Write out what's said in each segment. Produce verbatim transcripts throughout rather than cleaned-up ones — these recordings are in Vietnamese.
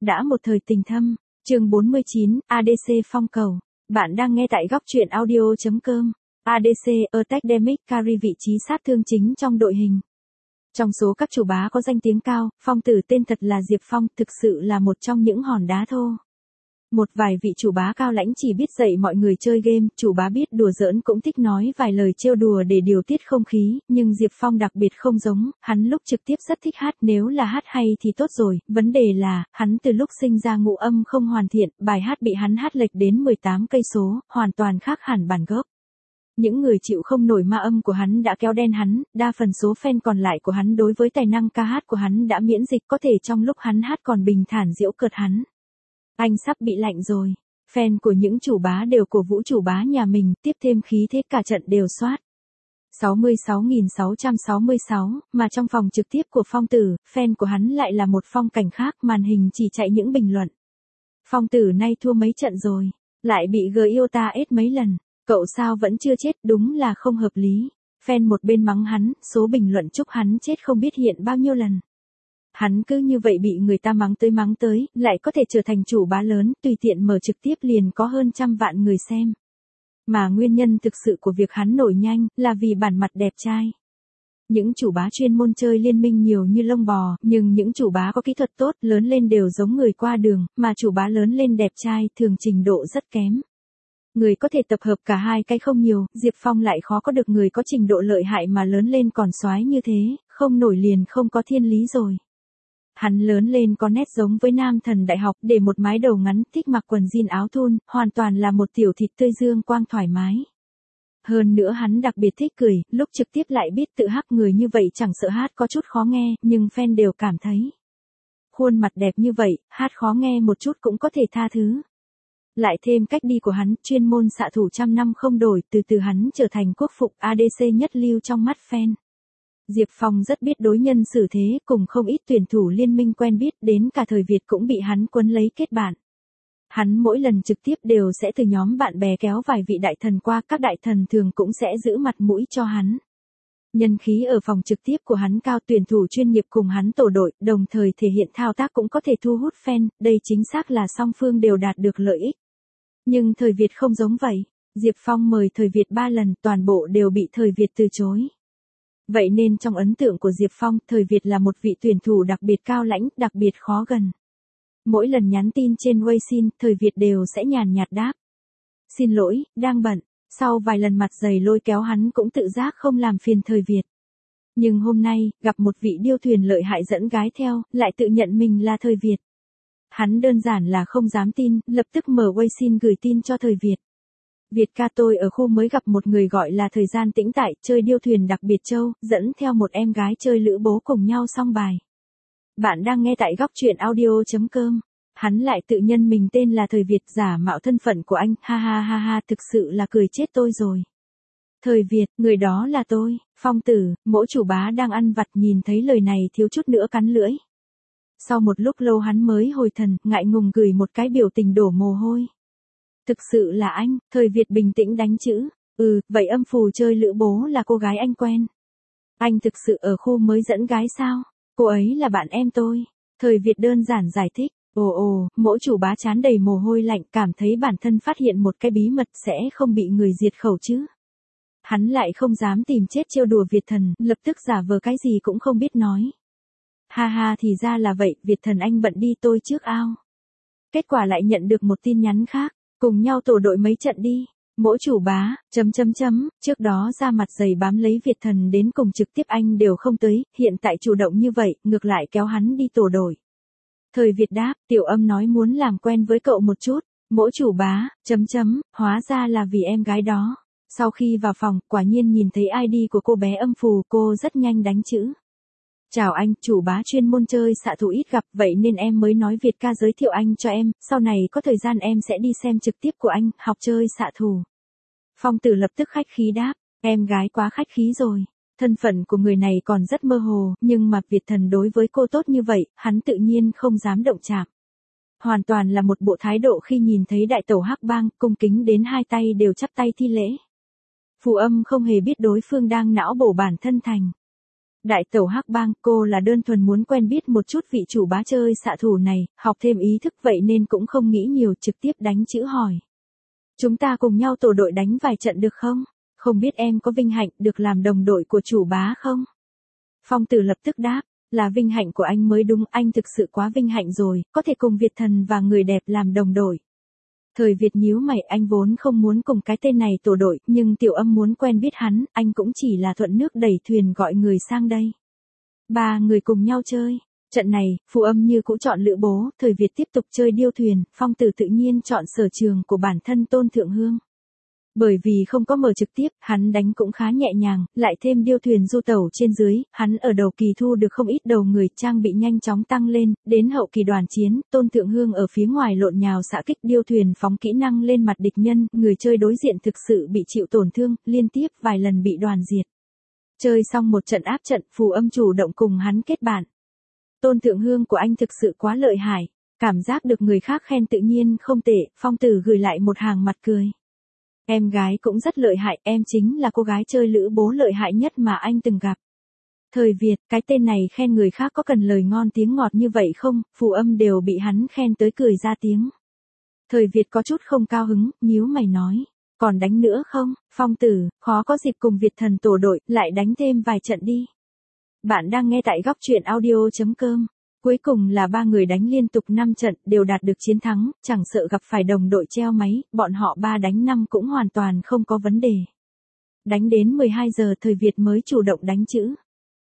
đã một thời tình thâm. Chương bốn mươi chín, a đê xê phong cầu. Bạn đang nghe tại góc truyện audio chấm com. a đê xê, Academic Carry vị trí sát thương chính trong đội hình. Trong số các chủ bá có danh tiếng cao, Phong Tử tên thật là Diệp Phong, thực sự là một trong những hòn đá thô. Một vài vị chủ bá cao lãnh chỉ biết dạy mọi người chơi game, chủ bá biết đùa giỡn cũng thích nói vài lời trêu đùa để điều tiết không khí, nhưng Diệp Phong đặc biệt không giống, hắn lúc trực tiếp rất thích hát, nếu là hát hay thì tốt rồi, vấn đề là, hắn từ lúc sinh ra ngũ âm không hoàn thiện, bài hát bị hắn hát lệch đến mười tám cây số, hoàn toàn khác hẳn bản gốc. Những người chịu không nổi ma âm của hắn đã kéo đen hắn, đa phần số fan còn lại của hắn đối với tài năng ca hát của hắn đã miễn dịch, có thể trong lúc hắn hát còn bình thản giễu cợt hắn. Anh sắp bị lạnh rồi. Fan của những chủ bá đều cổ vũ chủ bá nhà mình, tiếp thêm khí thế cả trận đều soát. sáu mươi sáu nghìn sáu trăm sáu mươi sáu, mà trong phòng trực tiếp của Phong Tử, fan của hắn lại là một phong cảnh khác, màn hình chỉ chạy những bình luận. Phong Tử nay thua mấy trận rồi, lại bị G Iota ết mấy lần, cậu sao vẫn chưa chết, đúng là không hợp lý. Fan một bên mắng hắn, số bình luận chúc hắn chết không biết hiện bao nhiêu lần. Hắn cứ như vậy bị người ta mắng tới mắng tới, lại có thể trở thành chủ bá lớn, tùy tiện mở trực tiếp liền có hơn trăm vạn người xem. Mà nguyên nhân thực sự của việc hắn nổi nhanh, là vì bản mặt đẹp trai. Những chủ bá chuyên môn chơi liên minh nhiều như lông bò, nhưng những chủ bá có kỹ thuật tốt, lớn lên đều giống người qua đường, mà chủ bá lớn lên đẹp trai, thường trình độ rất kém. Người có thể tập hợp cả hai cái không nhiều, Diệp Phong lại khó có được người có trình độ lợi hại mà lớn lên còn soái như thế, không nổi liền không có thiên lý rồi. Hắn lớn lên có nét giống với nam thần đại học, để một mái đầu ngắn, thích mặc quần jean áo thun, hoàn toàn là một tiểu thịt tươi dương quang thoải mái. Hơn nữa hắn đặc biệt thích cười, lúc trực tiếp lại biết tự hắc, người như vậy chẳng sợ hát có chút khó nghe, nhưng fan đều cảm thấy. Khuôn mặt đẹp như vậy, hát khó nghe một chút cũng có thể tha thứ. Lại thêm cách đi của hắn, chuyên môn xạ thủ trăm năm không đổi, từ từ hắn trở thành quốc phục a đê xê nhất lưu trong mắt fan. Diệp Phong rất biết đối nhân xử thế, cùng không ít tuyển thủ liên minh quen biết, đến cả thời Việt cũng bị hắn quấn lấy kết bạn. Hắn mỗi lần trực tiếp đều sẽ từ nhóm bạn bè kéo vài vị đại thần qua, các đại thần thường cũng sẽ giữ mặt mũi cho hắn. Nhân khí ở phòng trực tiếp của hắn cao, tuyển thủ chuyên nghiệp cùng hắn tổ đội, đồng thời thể hiện thao tác cũng có thể thu hút fan, đây chính xác là song phương đều đạt được lợi ích. Nhưng thời Việt không giống vậy, Diệp Phong mời thời Việt ba lần, toàn bộ đều bị thời Việt từ chối. Vậy nên trong ấn tượng của Diệp Phong, thời Việt là một vị tuyển thủ đặc biệt cao lãnh, đặc biệt khó gần. Mỗi lần nhắn tin trên Weixin, thời Việt đều sẽ nhàn nhạt đáp. Xin lỗi, đang bận. Sau vài lần mặt dày lôi kéo hắn cũng tự giác không làm phiền thời Việt. Nhưng hôm nay, gặp một vị điêu thuyền lợi hại dẫn gái theo, lại tự nhận mình là thời Việt. Hắn đơn giản là không dám tin, lập tức mở Weixin gửi tin cho thời Việt. Việt ca, tôi ở khu mới gặp một người gọi là thời gian tĩnh tại, chơi điêu thuyền đặc biệt châu, dẫn theo một em gái chơi lữ bố cùng nhau xong bài. Bạn đang nghe tại góc truyện audio chấm com. Hắn lại tự nhân mình tên là thời Việt, giả mạo thân phận của anh, ha ha ha ha, thực sự là cười chết tôi rồi. Thời Việt, người đó là tôi. Phong Tử, mỗi chủ bá đang ăn vặt nhìn thấy lời này thiếu chút nữa cắn lưỡi. Sau một lúc lâu hắn mới hồi thần, ngại ngùng gửi một cái biểu tình đổ mồ hôi. Thực sự là anh, thời Việt bình tĩnh đánh chữ. Ừ, vậy âm phù chơi lữ bố là cô gái anh quen. Anh thực sự ở khu mới dẫn gái sao? Cô ấy là bạn em tôi. Thời Việt đơn giản giải thích. Ồ ồ, mỗi chủ bá chán đầy mồ hôi lạnh, cảm thấy bản thân phát hiện một cái bí mật sẽ không bị người diệt khẩu chứ. Hắn lại không dám tìm chết trêu đùa Việt thần, lập tức giả vờ cái gì cũng không biết nói. Ha ha, thì ra là vậy, Việt thần anh bận đi, tôi trước ao. Kết quả lại nhận được một tin nhắn khác, cùng nhau tổ đội mấy trận đi. Mỗi chủ bá, chấm chấm chấm, trước đó ra mặt dày bám lấy Việt thần đến cùng trực tiếp anh đều không tới, hiện tại chủ động như vậy, ngược lại kéo hắn đi tổ đội. Thời Việt đáp, tiểu âm nói muốn làm quen với cậu một chút. Mỗi chủ bá, chấm chấm, hóa ra là vì em gái đó. Sau khi vào phòng, quả nhiên nhìn thấy i đê của cô bé âm phù, cô rất nhanh đánh chữ. Chào anh, chủ bá chuyên môn chơi xạ thủ ít gặp, vậy nên em mới nói Việt ca giới thiệu anh cho em, sau này có thời gian em sẽ đi xem trực tiếp của anh, học chơi xạ thủ. Phong Tử lập tức khách khí đáp, em gái quá khách khí rồi. Thân phận của người này còn rất mơ hồ, nhưng mà Việt thần đối với cô tốt như vậy, hắn tự nhiên không dám động chạm. Hoàn toàn là một bộ thái độ khi nhìn thấy đại tẩu Hắc Bang, cung kính đến hai tay đều chắp tay thi lễ. Phù Âm không hề biết đối phương đang não bổ bản thân thành Đại tẩu Hắc Bang, cô là đơn thuần muốn quen biết một chút vị chủ bá chơi xạ thủ này, học thêm ý thức vậy nên cũng không nghĩ nhiều, trực tiếp đánh chữ hỏi. Chúng ta cùng nhau tổ đội đánh vài trận được không? Không biết em có vinh hạnh được làm đồng đội của chủ bá không? Phong Tử lập tức đáp, là vinh hạnh của anh mới đúng, anh thực sự quá vinh hạnh rồi, có thể cùng Việt Thần và người đẹp làm đồng đội. Thời Việt nhíu mày, anh vốn không muốn cùng cái tên này tổ đội, nhưng Tiểu Âm muốn quen biết hắn, anh cũng chỉ là thuận nước đẩy thuyền gọi người sang đây. Ba người cùng nhau chơi. Trận này, Phù Âm như cũ chọn Lữ Bố, Thời Việt tiếp tục chơi điêu thuyền, Phong Tử tự nhiên chọn sở trường của bản thân Tôn Thượng Hương. Bởi vì không có mở trực tiếp, hắn đánh cũng khá nhẹ nhàng, lại thêm điêu thuyền du tẩu trên dưới, hắn ở đầu kỳ thu được không ít đầu người, trang bị nhanh chóng tăng lên, đến hậu kỳ đoàn chiến, Tôn Thượng Hương ở phía ngoài lộn nhào xạ kích điêu thuyền phóng kỹ năng lên mặt địch nhân, người chơi đối diện thực sự bị chịu tổn thương, liên tiếp vài lần bị đoàn diệt. Chơi xong một trận áp trận, Phù Âm chủ động cùng hắn kết bạn. Tôn Thượng Hương của anh thực sự quá lợi hại, cảm giác được người khác khen tự nhiên không tệ, Phong Tử gửi lại một hàng mặt cười. Em gái cũng rất lợi hại, em chính là cô gái chơi Lữ Bố lợi hại nhất mà anh từng gặp. Thời Việt, cái tên này khen người khác có cần lời ngon tiếng ngọt như vậy không, Phù Âm đều bị hắn khen tới cười ra tiếng. Thời Việt có chút không cao hứng, nhíu mày nói, còn đánh nữa không, Phong Tử, khó có dịp cùng Việt Thần tổ đội, lại đánh thêm vài trận đi. Bạn đang nghe tại góc truyện audio chấm com. Cuối cùng là ba người đánh liên tục năm trận, đều đạt được chiến thắng, chẳng sợ gặp phải đồng đội treo máy, bọn họ ba đánh năm cũng hoàn toàn không có vấn đề. Đánh đến mười hai giờ Thời Việt mới chủ động đánh chữ.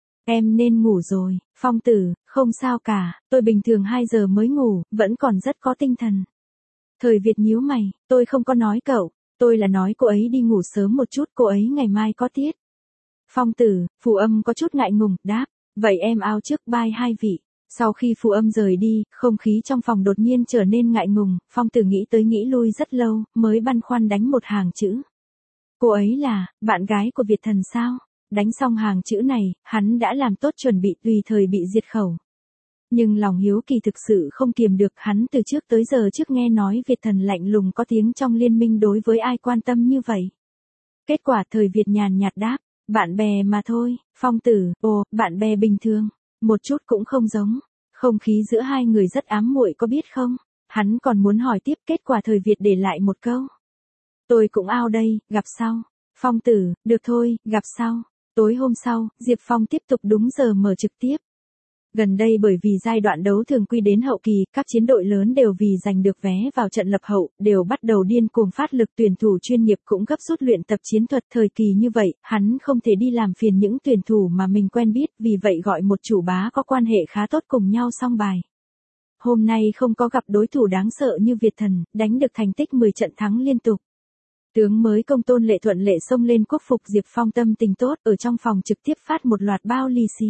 Em nên ngủ rồi, Phong Tử, không sao cả, tôi bình thường hai giờ mới ngủ, vẫn còn rất có tinh thần. Thời Việt nhíu mày, tôi không có nói cậu, tôi là nói cô ấy đi ngủ sớm một chút, cô ấy ngày mai có tiết. Phong Tử, Phù Âm có chút ngại ngùng, đáp, vậy em ao trước bye hai vị. Sau khi Phù Âm rời đi, không khí trong phòng đột nhiên trở nên ngại ngùng, Phong Tử nghĩ tới nghĩ lui rất lâu, mới băn khoăn đánh một hàng chữ. Cô ấy là, bạn gái của Việt Thần sao? Đánh xong hàng chữ này, hắn đã làm tốt chuẩn bị tùy thời bị diệt khẩu. Nhưng lòng hiếu kỳ thực sự không kiềm được, hắn từ trước tới giờ trước nghe nói Việt Thần lạnh lùng có tiếng trong liên minh đối với ai quan tâm như vậy. Kết quả Thời Việt nhàn nhạt đáp, bạn bè mà thôi, Phong Tử, ồ, bạn bè bình thường. Một chút cũng không giống, không khí giữa hai người rất ám muội có biết không? Hắn còn muốn hỏi tiếp, kết quả Thời Việt để lại một câu. Tôi cũng ao đây, gặp sau. Phong Tử, được thôi, gặp sau. Tối hôm sau, Diệp Phong tiếp tục đúng giờ mở trực tiếp. Gần đây bởi vì giai đoạn đấu thường quy đến hậu kỳ, các chiến đội lớn đều vì giành được vé vào trận lập hậu, đều bắt đầu điên cuồng phát lực, tuyển thủ chuyên nghiệp cũng gấp rút luyện tập chiến thuật. Thời kỳ như vậy, hắn không thể đi làm phiền những tuyển thủ mà mình quen biết, vì vậy gọi một chủ bá có quan hệ khá tốt cùng nhau song bài. Hôm nay không có gặp đối thủ đáng sợ như Việt Thần, đánh được thành tích mười trận thắng liên tục. Tướng mới Công Tôn Lệ thuận lệ xông lên quốc phục, Diệp Phong tâm tình tốt, ở trong phòng trực tiếp phát một loạt bao lì xì.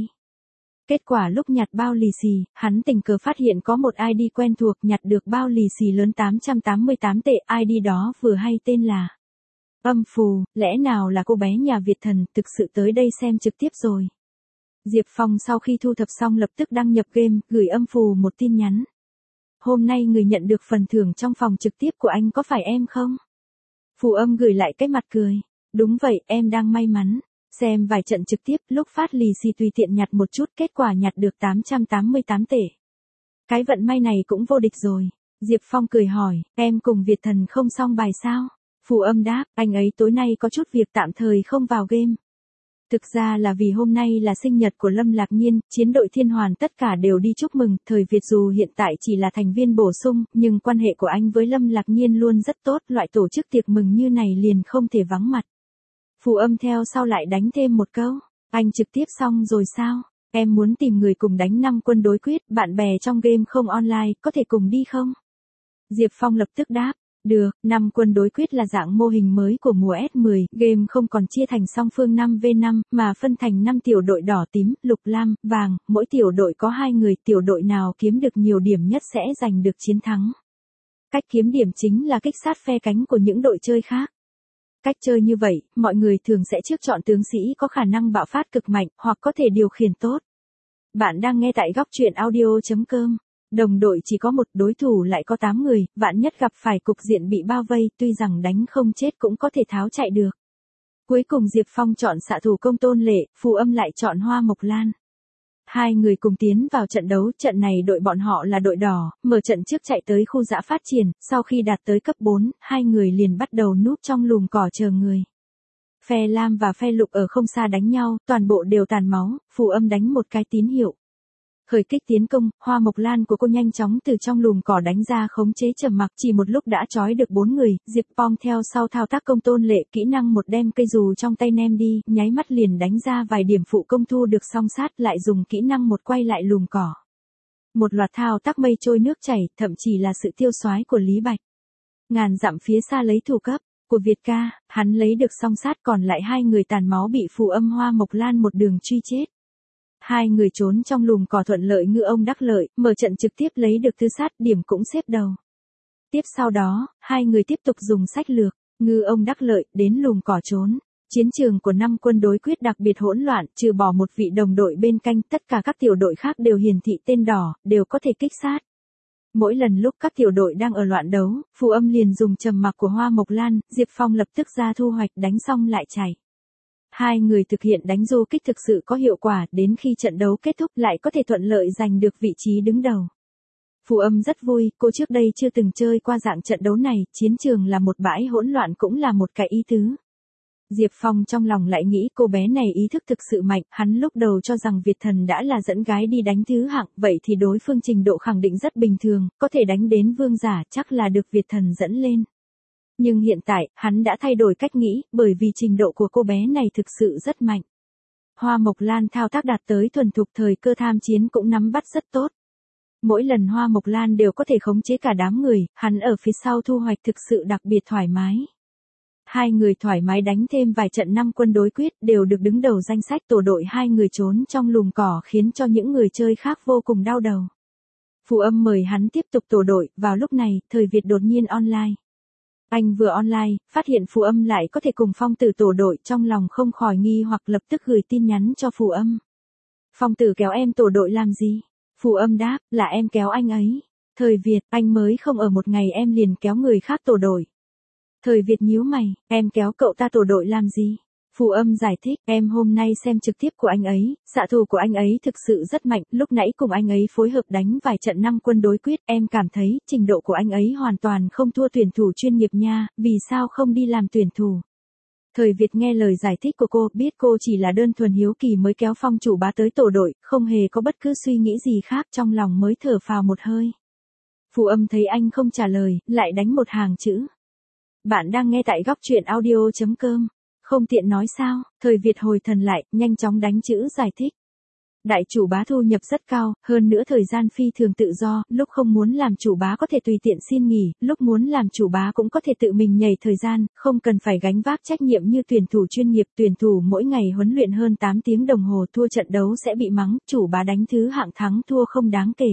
Kết quả lúc nhặt bao lì xì, hắn tình cờ phát hiện có một i đê quen thuộc, nhặt được bao lì xì lớn tám trăm tám mươi tám tệ, i đê đó vừa hay tên là Âm Phù, lẽ nào là cô bé nhà Việt Thần thực sự tới đây xem trực tiếp rồi. Diệp Phong sau khi thu thập xong lập tức đăng nhập game, gửi Âm Phù một tin nhắn. Hôm nay người nhận được phần thưởng trong phòng trực tiếp của anh có phải em không? Phù Âm gửi lại cái mặt cười. Đúng vậy, em đang may mắn. Xem vài trận trực tiếp, lúc phát lì xì tùy tiện nhặt một chút, kết quả nhặt được tám trăm tám mươi tám tệ. Cái vận may này cũng vô địch rồi. Diệp Phong cười hỏi, em cùng Việt Thần không xong bài sao? Phù Âm đáp, anh ấy tối nay có chút việc tạm thời không vào game. Thực ra là vì hôm nay là sinh nhật của Lâm Lạc Nhiên, chiến đội Thiên Hoàn tất cả đều đi chúc mừng. Thời Việt dù hiện tại chỉ là thành viên bổ sung, nhưng quan hệ của anh với Lâm Lạc Nhiên luôn rất tốt, loại tổ chức tiệc mừng như này liền không thể vắng mặt. Phù Âm theo sau lại đánh thêm một câu, anh trực tiếp xong rồi sao? Em muốn tìm người cùng đánh năm quân đối quyết, bạn bè trong game không online, có thể cùng đi không? Diệp Phong lập tức đáp, được, năm quân đối quyết là dạng mô hình mới của mùa S mười, game không còn chia thành song phương năm vs năm, mà phân thành năm tiểu đội đỏ tím, lục lam, vàng, mỗi tiểu đội có hai người, tiểu đội nào kiếm được nhiều điểm nhất sẽ giành được chiến thắng. Cách kiếm điểm chính là kích sát phe cánh của những đội chơi khác. Cách chơi như vậy, mọi người thường sẽ trước chọn tướng sĩ có khả năng bạo phát cực mạnh, hoặc có thể điều khiển tốt. Bạn đang nghe tại góc truyện audio chấm com. Đồng đội chỉ có một, đối thủ lại có tám người, vạn nhất gặp phải cục diện bị bao vây, tuy rằng đánh không chết cũng có thể tháo chạy được. Cuối cùng Diệp Phong chọn xạ thủ Công Tôn Lệ, Phù Âm lại chọn Hoa Mộc Lan. Hai người cùng tiến vào trận đấu, trận này đội bọn họ là đội đỏ, mở trận trước chạy tới khu dã phát triển, sau khi đạt tới cấp bốn, hai người liền bắt đầu núp trong lùm cỏ chờ người. Phe lam và phe lục ở không xa đánh nhau, toàn bộ đều tàn máu, Phù Âm đánh một cái tín hiệu. Khởi kích tiến công, Hoa Mộc Lan của cô nhanh chóng từ trong lùm cỏ đánh ra khống chế Trầm Mặc, chỉ một lúc đã trói được bốn người, Diệp Phong theo sau thao tác Công Tôn Lệ, kỹ năng một đem cây dù trong tay ném đi, nháy mắt liền đánh ra vài điểm phụ công thu được song sát, lại dùng kỹ năng một quay lại lùm cỏ. Một loạt thao tác mây trôi nước chảy, thậm chí là sự tiêu soái của Lý Bạch. Ngàn dặm phía xa lấy thủ cấp của Việt ca, hắn lấy được song sát, còn lại hai người tàn máu bị Phù Âm Hoa Mộc Lan một đường truy chết. Hai người trốn trong lùm cỏ thuận lợi, ngư ông đắc lợi, mở trận trực tiếp lấy được tứ sát, điểm cũng xếp đầu. Tiếp sau đó, hai người tiếp tục dùng sách lược, ngư ông đắc lợi, đến lùm cỏ trốn. Chiến trường của năm quân đối quyết đặc biệt hỗn loạn, trừ bỏ một vị đồng đội bên canh, tất cả các tiểu đội khác đều hiển thị tên đỏ, đều có thể kích sát. Mỗi lần lúc các tiểu đội đang ở loạn đấu, Phù Âm liền dùng Trầm Mặc của Hoa Mộc Lan, Diệp Phong lập tức ra thu hoạch, đánh xong lại chạy. Hai người thực hiện đánh du kích thực sự có hiệu quả, đến khi trận đấu kết thúc lại có thể thuận lợi giành được vị trí đứng đầu. Phù Âm rất vui, cô trước đây chưa từng chơi qua dạng trận đấu này, chiến trường là một bãi hỗn loạn cũng là một cái ý tứ. Diệp Phong trong lòng lại nghĩ cô bé này ý thức thực sự mạnh, hắn lúc đầu cho rằng Việt Thần đã là dẫn gái đi đánh thứ hạng, vậy thì đối phương trình độ khẳng định rất bình thường, có thể đánh đến vương giả chắc là được Việt Thần dẫn lên. Nhưng hiện tại, hắn đã thay đổi cách nghĩ, bởi vì trình độ của cô bé này thực sự rất mạnh. Hoa Mộc Lan thao tác đạt tới thuần thục, thời cơ tham chiến cũng nắm bắt rất tốt. Mỗi lần Hoa Mộc Lan đều có thể khống chế cả đám người, hắn ở phía sau thu hoạch thực sự đặc biệt thoải mái. Hai người thoải mái đánh thêm vài trận năm quân đối quyết, đều được đứng đầu danh sách tổ đội, hai người trốn trong lùm cỏ khiến cho những người chơi khác vô cùng đau đầu. Phù Âm mời hắn tiếp tục tổ đội, vào lúc này, Thời Việt đột nhiên online. Anh vừa online, phát hiện Phù Âm lại có thể cùng Phong Tử tổ đội, trong lòng không khỏi nghi hoặc lập tức gửi tin nhắn cho Phù Âm. Phong Tử kéo em tổ đội làm gì? Phù Âm đáp, là em kéo anh ấy. Thời Việt, anh mới không ở một ngày em liền kéo người khác tổ đội. Thời Việt nhíu mày, em kéo cậu ta tổ đội làm gì? Phù Âm giải thích, em hôm nay xem trực tiếp của anh ấy, xạ thủ của anh ấy thực sự rất mạnh, lúc nãy cùng anh ấy phối hợp đánh vài trận năm quân đối quyết, em cảm thấy trình độ của anh ấy hoàn toàn không thua tuyển thủ chuyên nghiệp nha, vì sao không đi làm tuyển thủ? Thời Việt nghe lời giải thích của cô, biết cô chỉ là đơn thuần hiếu kỳ mới kéo Phong chủ bá tới tổ đội, không hề có bất cứ suy nghĩ gì khác, trong lòng mới thở phào một hơi. Phù Âm thấy anh không trả lời, lại đánh một hàng chữ. Bạn đang nghe tại góc truyện audio chấm com. Không tiện nói sao? Thời Việt hồi thần lại, nhanh chóng đánh chữ giải thích. Đại chủ bá thu nhập rất cao, hơn nữa thời gian phi thường tự do, lúc không muốn làm chủ bá có thể tùy tiện xin nghỉ, lúc muốn làm chủ bá cũng có thể tự mình nhảy thời gian, không cần phải gánh vác trách nhiệm như tuyển thủ chuyên nghiệp. Tuyển thủ mỗi ngày huấn luyện hơn tám tiếng đồng hồ, thua trận đấu sẽ bị mắng, chủ bá đánh thứ hạng thắng thua không đáng kể.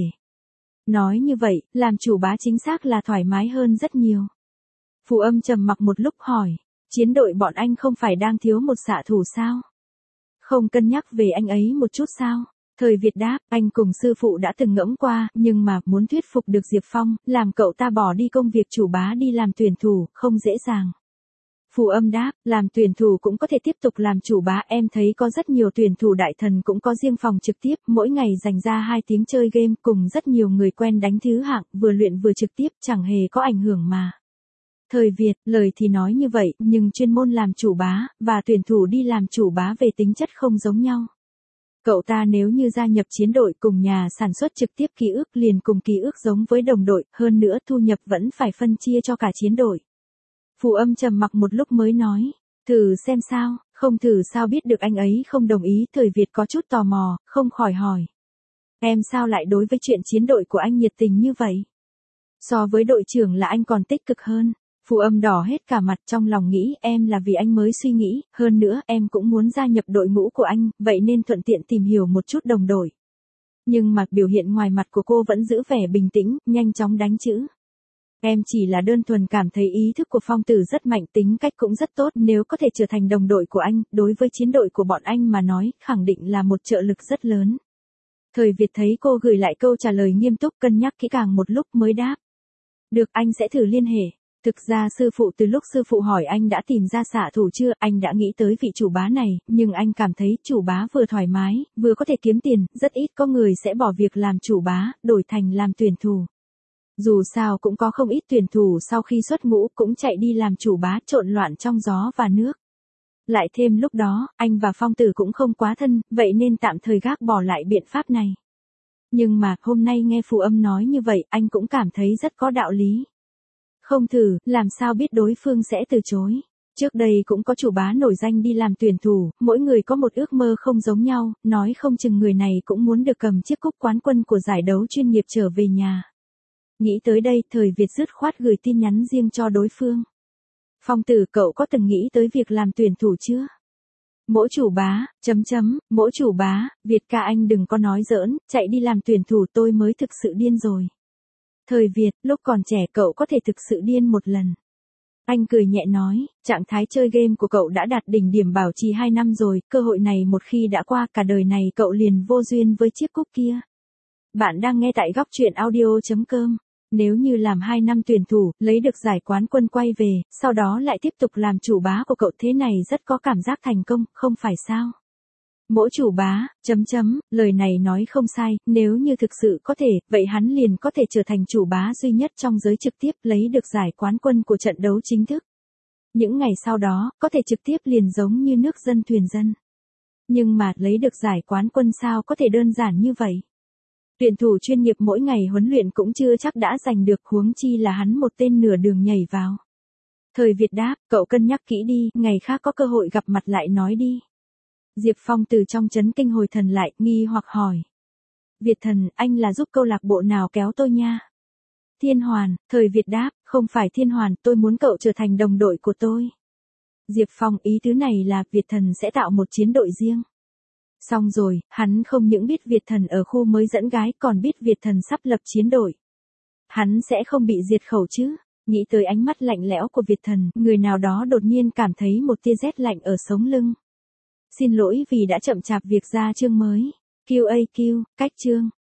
Nói như vậy, làm chủ bá chính xác là thoải mái hơn rất nhiều. Phù Âm trầm mặc một lúc hỏi, chiến đội bọn anh không phải đang thiếu một xạ thủ sao? Không cân nhắc về anh ấy một chút sao? Thời Việt đáp, anh cùng sư phụ đã từng ngẫm qua, nhưng mà muốn thuyết phục được Diệp Phong, làm cậu ta bỏ đi công việc chủ bá đi làm tuyển thủ, không dễ dàng. Phù Âm đáp, làm tuyển thủ cũng có thể tiếp tục làm chủ bá, em thấy có rất nhiều tuyển thủ đại thần cũng có riêng phòng trực tiếp, mỗi ngày dành ra hai tiếng chơi game, cùng rất nhiều người quen đánh thứ hạng, vừa luyện vừa trực tiếp, chẳng hề có ảnh hưởng mà. Thời Việt, lời thì nói như vậy, nhưng chuyên môn làm chủ bá, và tuyển thủ đi làm chủ bá về tính chất không giống nhau. Cậu ta nếu như gia nhập chiến đội cùng nhà sản xuất trực tiếp ký ức liền cùng ký ức giống với đồng đội, hơn nữa thu nhập vẫn phải phân chia cho cả chiến đội. Phù Âm trầm mặc một lúc mới nói, thử xem sao, không thử sao biết được anh ấy không đồng ý. Thời Việt có chút tò mò, không khỏi hỏi. Em sao lại đối với chuyện chiến đội của anh nhiệt tình như vậy? So với đội trưởng là anh còn tích cực hơn. Phù Âm đỏ hết cả mặt, trong lòng nghĩ em là vì anh mới suy nghĩ, hơn nữa em cũng muốn gia nhập đội ngũ của anh, vậy nên thuận tiện tìm hiểu một chút đồng đội. Nhưng mà biểu hiện ngoài mặt của cô vẫn giữ vẻ bình tĩnh, nhanh chóng đánh chữ. Em chỉ là đơn thuần cảm thấy ý thức của Phong Tử rất mạnh, tính cách cũng rất tốt, nếu có thể trở thành đồng đội của anh, đối với chiến đội của bọn anh mà nói, khẳng định là một trợ lực rất lớn. Thời Việt thấy cô gửi lại câu trả lời nghiêm túc, cân nhắc kỹ càng một lúc mới đáp. Được, anh sẽ thử liên hệ. Thực ra sư phụ từ lúc sư phụ hỏi anh đã tìm ra xạ thủ chưa, anh đã nghĩ tới vị chủ bá này, nhưng anh cảm thấy chủ bá vừa thoải mái, vừa có thể kiếm tiền, rất ít có người sẽ bỏ việc làm chủ bá, đổi thành làm tuyển thủ. Dù sao cũng có không ít tuyển thủ sau khi xuất ngũ cũng chạy đi làm chủ bá, trộn loạn trong gió và nước. Lại thêm lúc đó, anh và Phong Tử cũng không quá thân, vậy nên tạm thời gác bỏ lại biện pháp này. Nhưng mà, hôm nay nghe Phù Âm nói như vậy, anh cũng cảm thấy rất có đạo lý. Không thử, làm sao biết đối phương sẽ từ chối. Trước đây cũng có chủ bá nổi danh đi làm tuyển thủ, mỗi người có một ước mơ không giống nhau, nói không chừng người này cũng muốn được cầm chiếc cúp quán quân của giải đấu chuyên nghiệp trở về nhà. Nghĩ tới đây, Thời Việt dứt khoát gửi tin nhắn riêng cho đối phương. Phong Tử, cậu có từng nghĩ tới việc làm tuyển thủ chưa? Mỗi chủ bá, chấm chấm, mỗi chủ bá, Việt ca anh đừng có nói giỡn, chạy đi làm tuyển thủ tôi mới thực sự điên rồi. Thời Việt, lúc còn trẻ cậu có thể thực sự điên một lần. Anh cười nhẹ nói, trạng thái chơi game của cậu đã đạt đỉnh điểm bảo trì hai năm rồi, cơ hội này một khi đã qua cả đời này cậu liền vô duyên với chiếc cúp kia. Bạn đang nghe tại góc truyện audio chấm com. Nếu như làm hai năm tuyển thủ, lấy được giải quán quân quay về, sau đó lại tiếp tục làm chủ bá của cậu thế này rất có cảm giác thành công, không phải sao? Mỗi chủ bá, chấm chấm, lời này nói không sai, nếu như thực sự có thể, vậy hắn liền có thể trở thành chủ bá duy nhất trong giới trực tiếp lấy được giải quán quân của trận đấu chính thức. Những ngày sau đó, có thể trực tiếp liền giống như nước dân thuyền dân. Nhưng mà, lấy được giải quán quân sao có thể đơn giản như vậy? Tuyển thủ chuyên nghiệp mỗi ngày huấn luyện cũng chưa chắc đã giành được, huống chi là hắn một tên nửa đường nhảy vào. Thời Việt đáp, cậu cân nhắc kỹ đi, ngày khác có cơ hội gặp mặt lại nói đi. Diệp Phong từ trong chấn kinh hồi thần lại, nghi hoặc hỏi. Việt thần, anh là giúp câu lạc bộ nào kéo tôi nha? Thiên Hoàn, Thời Việt đáp, không phải Thiên Hoàn, tôi muốn cậu trở thành đồng đội của tôi. Diệp Phong, ý tứ này là Việt thần sẽ tạo một chiến đội riêng. Xong rồi, hắn không những biết Việt thần ở khu mới dẫn gái còn biết Việt thần sắp lập chiến đội. Hắn sẽ không bị diệt khẩu chứ? Nghĩ tới ánh mắt lạnh lẽo của Việt thần, người nào đó đột nhiên cảm thấy một tia rét lạnh ở sống lưng. Xin lỗi vì đã chậm chạp việc ra chương mới. quy a quy, cách chương.